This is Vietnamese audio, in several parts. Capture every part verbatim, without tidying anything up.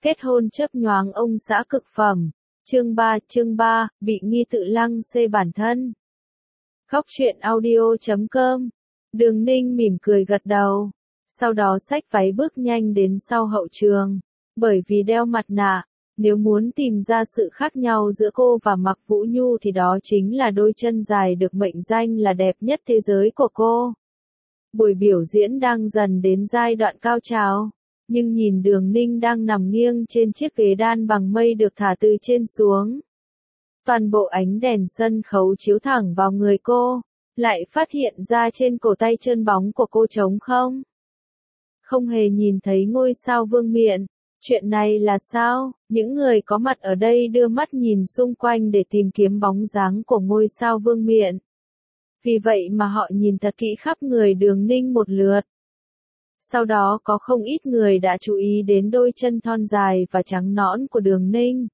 Kết hôn chớp nhoáng ông xã cực phẩm. Chương ba, chương ba, bị nghi tự lăng xê bản thân. Khóc chuyện audio chấm com. Đường Ninh mỉm cười gật đầu. Sau đó xách váy bước nhanh đến sau hậu trường. Bởi vì đeo mặt nạ, nếu muốn tìm ra sự khác nhau giữa cô và Mạc Vũ Nhu thì đó chính là đôi chân dài được mệnh danh là đẹp nhất thế giới của cô. Buổi biểu diễn đang dần đến giai đoạn cao trào. Nhưng nhìn Đường Ninh đang nằm nghiêng trên chiếc ghế đan bằng mây được thả từ trên xuống. Toàn bộ ánh đèn sân khấu chiếu thẳng vào người cô, lại phát hiện ra trên cổ tay trơn bóng của cô trống không. Không hề nhìn thấy ngôi sao vương miện. Chuyện này là sao? Những người có mặt ở đây đưa mắt nhìn xung quanh để tìm kiếm bóng dáng của ngôi sao vương miện. Vì vậy mà họ nhìn thật kỹ khắp người Đường Ninh một lượt. Sau đó có không ít người đã chú ý đến đôi chân thon dài và trắng nõn của Đường Ninh.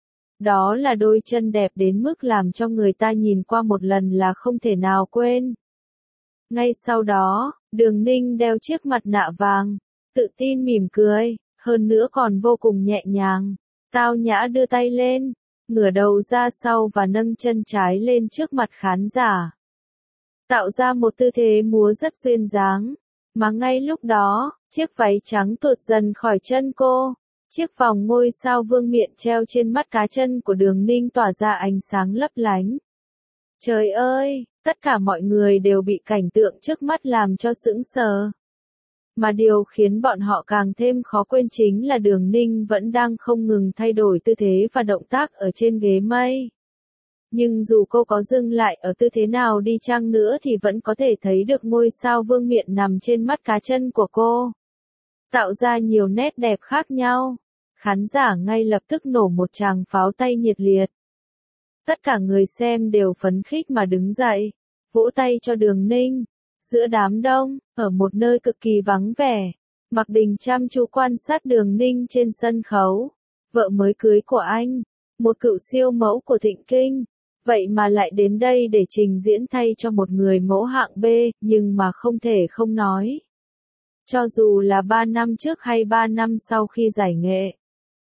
Đó là đôi chân đẹp đến mức làm cho người ta nhìn qua một lần là không thể nào quên. Ngay sau đó, Đường Ninh đeo chiếc mặt nạ vàng, tự tin mỉm cười, hơn nữa còn vô cùng nhẹ nhàng, tao nhã đưa tay lên, ngửa đầu ra sau và nâng chân trái lên trước mặt khán giả. Tạo ra một tư thế múa rất duyên dáng. Mà ngay lúc đó, chiếc váy trắng tuột dần khỏi chân cô. Chiếc vòng ngôi sao vương miện treo trên mắt cá chân của Đường Ninh tỏa ra ánh sáng lấp lánh. Trời ơi, tất cả mọi người đều bị cảnh tượng trước mắt làm cho sững sờ. Mà điều khiến bọn họ càng thêm khó quên chính là Đường Ninh vẫn đang không ngừng thay đổi tư thế và động tác ở trên ghế mây. Nhưng dù cô có dừng lại ở tư thế nào đi chăng nữa thì vẫn có thể thấy được ngôi sao vương miện nằm trên mắt cá chân của cô. Tạo ra nhiều nét đẹp khác nhau. Khán giả ngay lập tức nổ một tràng pháo tay nhiệt liệt. Tất cả người xem đều phấn khích mà đứng dậy, vỗ tay cho Đường Ninh. Giữa đám đông, ở một nơi cực kỳ vắng vẻ, Mạc Đình chăm chú quan sát Đường Ninh trên sân khấu. Vợ mới cưới của anh, một cựu siêu mẫu của Thịnh Kinh. Vậy mà lại đến đây để trình diễn thay cho một người mẫu hạng B, nhưng mà không thể không nói. Cho dù là ba năm trước hay ba năm sau khi giải nghệ,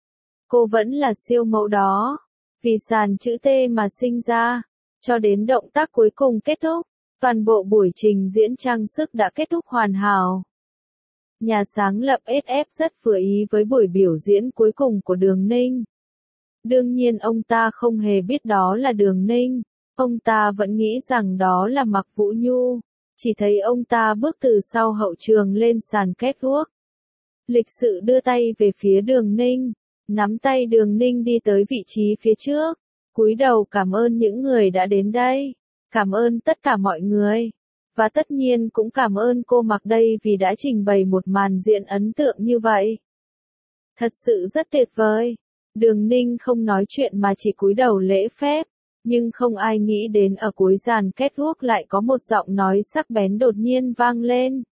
cô vẫn là siêu mẫu đó. Vì sàn chữ T mà sinh ra, cho đến động tác cuối cùng kết thúc, toàn bộ buổi trình diễn trang sức đã kết thúc hoàn hảo. Nhà sáng lập ét ép rất vừa ý với buổi biểu diễn cuối cùng của Đường Ninh. Đương nhiên ông ta không hề biết đó là Đường Ninh, ông ta vẫn nghĩ rằng đó là Mạc Vũ Nhu, chỉ thấy ông ta bước từ sau hậu trường lên sàn catwalk. Lịch sự đưa tay về phía Đường Ninh, nắm tay Đường Ninh đi tới vị trí phía trước, cúi đầu cảm ơn những người đã đến đây, cảm ơn tất cả mọi người, và tất nhiên cũng cảm ơn cô Mạc đây vì đã trình bày một màn diễn ấn tượng như vậy. Thật sự rất tuyệt vời. Đường Ninh không nói chuyện mà chỉ cúi đầu lễ phép, nhưng không ai nghĩ đến ở cuối dàn catwalk lại có một giọng nói sắc bén đột nhiên vang lên.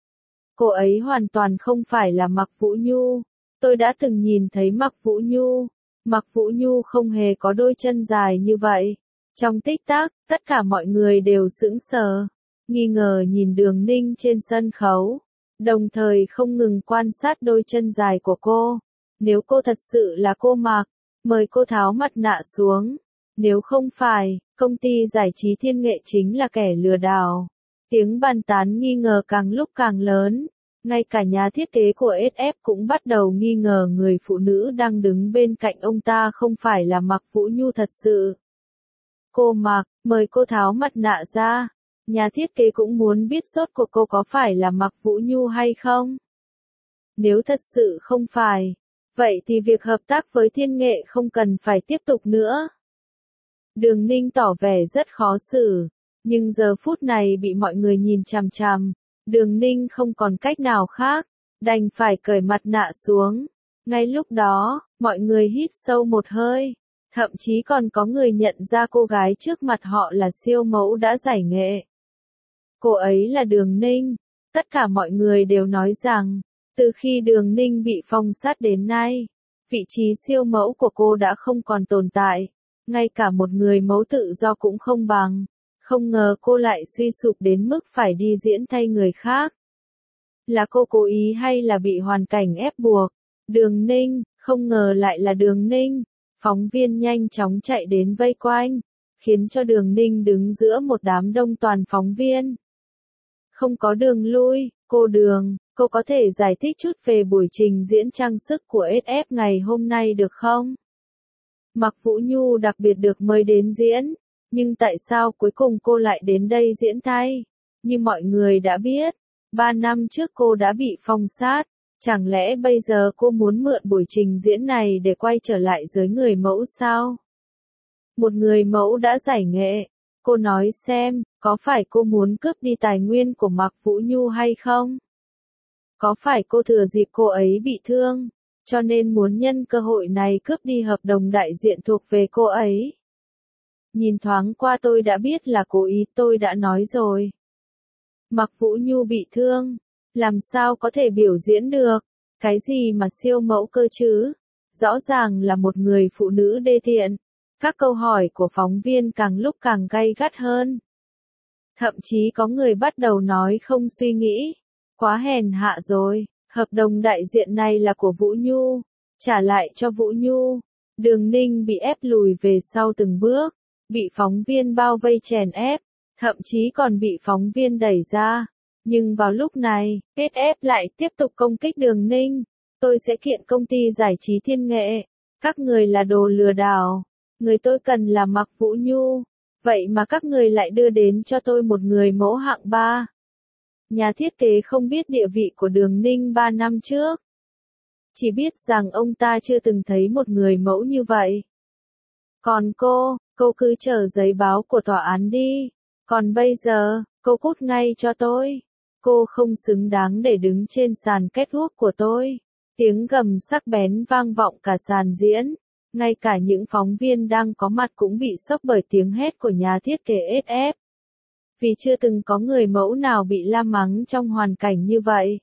Cô ấy hoàn toàn không phải là Mạc Vũ Nhu, tôi đã từng nhìn thấy Mạc Vũ Nhu, Mạc Vũ Nhu không hề có đôi chân dài như vậy. Trong tích tắc, tất cả mọi người đều sững sờ, nghi ngờ nhìn Đường Ninh trên sân khấu, đồng thời không ngừng quan sát đôi chân dài của cô. Nếu cô thật sự là cô Mạc, mời cô tháo mặt nạ xuống. Nếu không phải, công ty giải trí Thiên Nghệ chính là kẻ lừa đảo. Tiếng bàn tán nghi ngờ càng lúc càng lớn. Ngay cả nhà thiết kế của ét ép cũng bắt đầu nghi ngờ người phụ nữ đang đứng bên cạnh ông ta không phải là Mạc Vũ Nhu thật sự. Cô Mạc, mời cô tháo mặt nạ ra. Nhà thiết kế cũng muốn biết rốt cuộc cô có phải là Mạc Vũ Nhu hay không? Nếu thật sự không phải, vậy thì việc hợp tác với Thiên Nghệ không cần phải tiếp tục nữa. Đường Ninh tỏ vẻ rất khó xử, nhưng giờ phút này bị mọi người nhìn chằm chằm, Đường Ninh không còn cách nào khác, đành phải cởi mặt nạ xuống. Ngay lúc đó, mọi người hít sâu một hơi, thậm chí còn có người nhận ra cô gái trước mặt họ là siêu mẫu đã giải nghệ. Cô ấy là Đường Ninh. Tất cả mọi người đều nói rằng, từ khi Đường Ninh bị phong sát đến nay, vị trí siêu mẫu của cô đã không còn tồn tại, ngay cả một người mẫu tự do cũng không bằng. Không ngờ cô lại suy sụp đến mức phải đi diễn thay người khác. Là cô cố ý hay là bị hoàn cảnh ép buộc? Đường Ninh, Không ngờ lại là Đường Ninh. Phóng viên nhanh chóng chạy đến vây quanh, khiến cho Đường Ninh đứng giữa một đám đông toàn phóng viên. Không có đường lui, cô Đường, cô có thể giải thích chút về buổi trình diễn trang sức của ét ép ngày hôm nay được không? Mạc Vũ Nhu đặc biệt được mời đến diễn, nhưng tại sao cuối cùng cô lại đến đây diễn thay? Như mọi người đã biết, ba năm trước cô đã bị phong sát, chẳng lẽ bây giờ cô muốn mượn buổi trình diễn này để quay trở lại giới người mẫu sao? Một người mẫu đã giải nghệ, cô nói xem, có phải cô muốn cướp đi tài nguyên của Mạc Vũ Nhu hay không? Có phải cô thừa dịp cô ấy bị thương, cho nên muốn nhân cơ hội này cướp đi hợp đồng đại diện thuộc về cô ấy? Nhìn thoáng qua tôi đã biết là cố ý, tôi đã nói rồi. Mạc Vũ Nhu bị thương, làm sao có thể biểu diễn được? Cái gì mà siêu mẫu cơ chứ? Rõ ràng là một người phụ nữ đê tiện. Các câu hỏi của phóng viên càng lúc càng gay gắt hơn. Thậm chí có người bắt đầu nói không suy nghĩ. Quá hèn hạ rồi, hợp đồng đại diện này là của Vũ Nhu. Trả lại cho Vũ Nhu. Đường Ninh bị ép lùi về sau từng bước, bị phóng viên bao vây chèn ép, thậm chí còn bị phóng viên đẩy ra. Nhưng vào lúc này, ét ép lại tiếp tục công kích Đường Ninh. Tôi sẽ kiện công ty giải trí Thiên Nghệ. Các người là đồ lừa đảo. Người tôi cần là Mạc Vũ Nhu. Vậy mà các người lại đưa đến cho tôi một người mẫu hạng ba. Nhà thiết kế không biết địa vị của Đường Ninh ba năm trước. Chỉ biết rằng ông ta chưa từng thấy một người mẫu như vậy. Còn cô, cô cứ chờ giấy báo của tòa án đi. Còn bây giờ, cô cút ngay cho tôi. Cô không xứng đáng để đứng trên sàn catwalk của tôi. Tiếng gầm sắc bén vang vọng cả sàn diễn. Ngay cả những phóng viên đang có mặt cũng bị sốc bởi tiếng hét của nhà thiết kế ét ép. Vì chưa từng có người mẫu nào bị la mắng trong hoàn cảnh như vậy.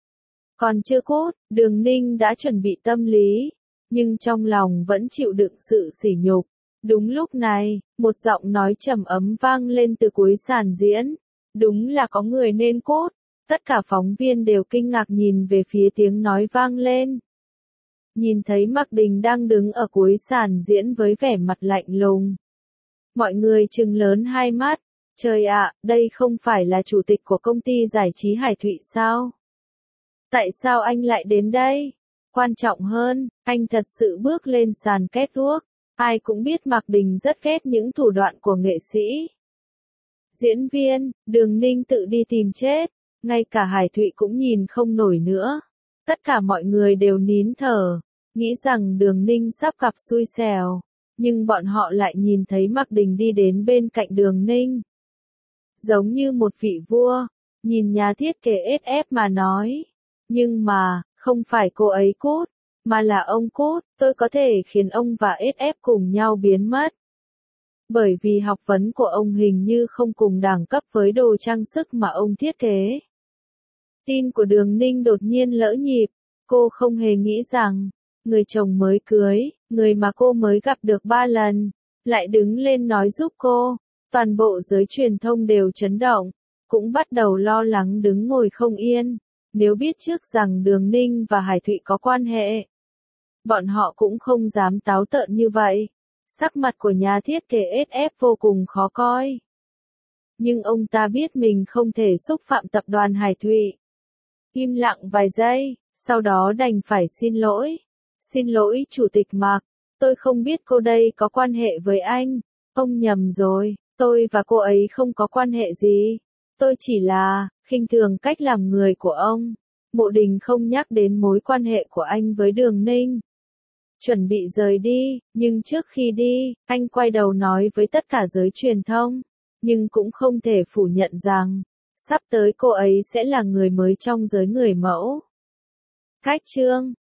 Còn chưa cút, Đường Ninh đã chuẩn bị tâm lý, nhưng trong lòng vẫn chịu đựng sự sỉ nhục. Đúng lúc này, một giọng nói trầm ấm vang lên từ cuối sàn diễn. Đúng là có người nên cút. Tất cả phóng viên đều kinh ngạc nhìn về phía tiếng nói vang lên. Nhìn thấy Mạc Đình đang đứng ở cuối sàn diễn với vẻ mặt lạnh lùng. Mọi người trừng lớn hai mắt. Trời ạ, đây không phải là chủ tịch của công ty giải trí Hải Thụy sao? Tại sao anh lại đến đây? Quan trọng hơn, anh thật sự bước lên sàn catwalk. Ai cũng biết Mạc Đình rất ghét những thủ đoạn của nghệ sĩ. Diễn viên, Đường Ninh tự đi tìm chết. Ngay cả Hải Thụy cũng nhìn không nổi nữa. Tất cả mọi người đều nín thở, nghĩ rằng Đường Ninh sắp gặp xui xẻo. Nhưng bọn họ lại nhìn thấy Mạc Đình đi đến bên cạnh Đường Ninh. Giống như một vị vua, nhìn nhà thiết kế ét ép mà nói. Nhưng mà, không phải cô ấy cút, mà là ông cút, tôi có thể khiến ông và ét ép cùng nhau biến mất. Bởi vì học vấn của ông hình như không cùng đẳng cấp với đồ trang sức mà ông thiết kế. Tin của Đường Ninh đột nhiên lỡ nhịp, cô không hề nghĩ rằng, người chồng mới cưới, người mà cô mới gặp được ba lần, lại đứng lên nói giúp cô. Toàn bộ giới truyền thông đều chấn động, cũng bắt đầu lo lắng đứng ngồi không yên. Nếu biết trước rằng Đường Ninh và Hải Thụy có quan hệ, bọn họ cũng không dám táo tợn như vậy. Sắc mặt của nhà thiết kế ét ép vô cùng khó coi. Nhưng ông ta biết mình không thể xúc phạm tập đoàn Hải Thụy. Im lặng vài giây, sau đó đành phải xin lỗi. Xin lỗi Chủ tịch Mạc, tôi không biết cô đây có quan hệ với anh. Ông nhầm rồi, tôi và cô ấy không có quan hệ gì. Tôi chỉ là, khinh thường cách làm người của ông. Mộ Đình không nhắc đến mối quan hệ của anh với Đường Ninh. Chuẩn bị rời đi, nhưng trước khi đi, anh quay đầu nói với tất cả giới truyền thông. Nhưng cũng không thể phủ nhận rằng, sắp tới cô ấy sẽ là người mới trong giới người mẫu. Cách chương